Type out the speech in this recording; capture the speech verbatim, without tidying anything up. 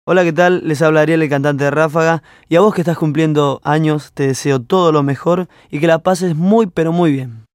Hola, ¿qué tal? Les habla Ariel, el cantante de Ráfaga, y a vos que estás cumpliendo años, te deseo todo lo mejor y que la pases muy pero muy bien.